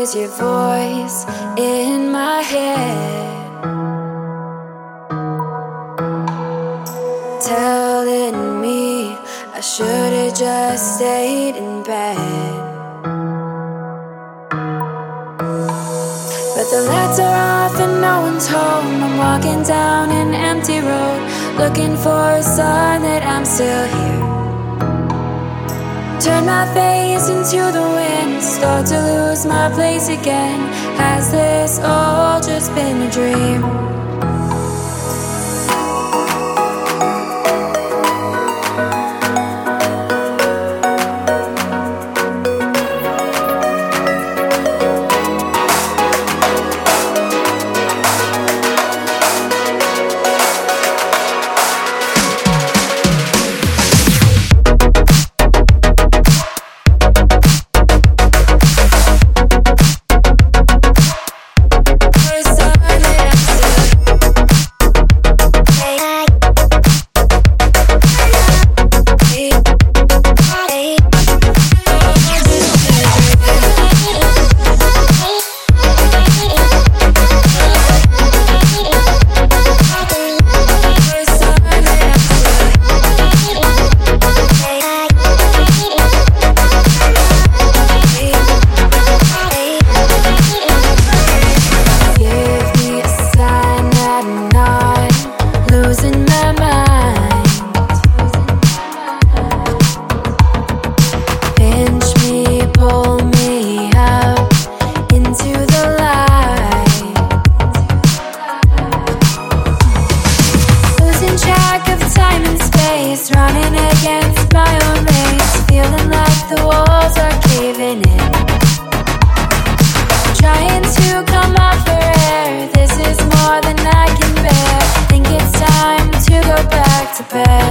is your voice in my head, telling me I should've just stayed in bed. But the lights are off and no one's home. I'm walking down an empty road, looking for a sign that I'm still here. Turn my face into the wind, start to lose my place again. Has this all just been a dream? Running against my own race, feeling like the walls are caving in. Trying to come up for air, this is more than I can bear. Think it's time to go back to bed.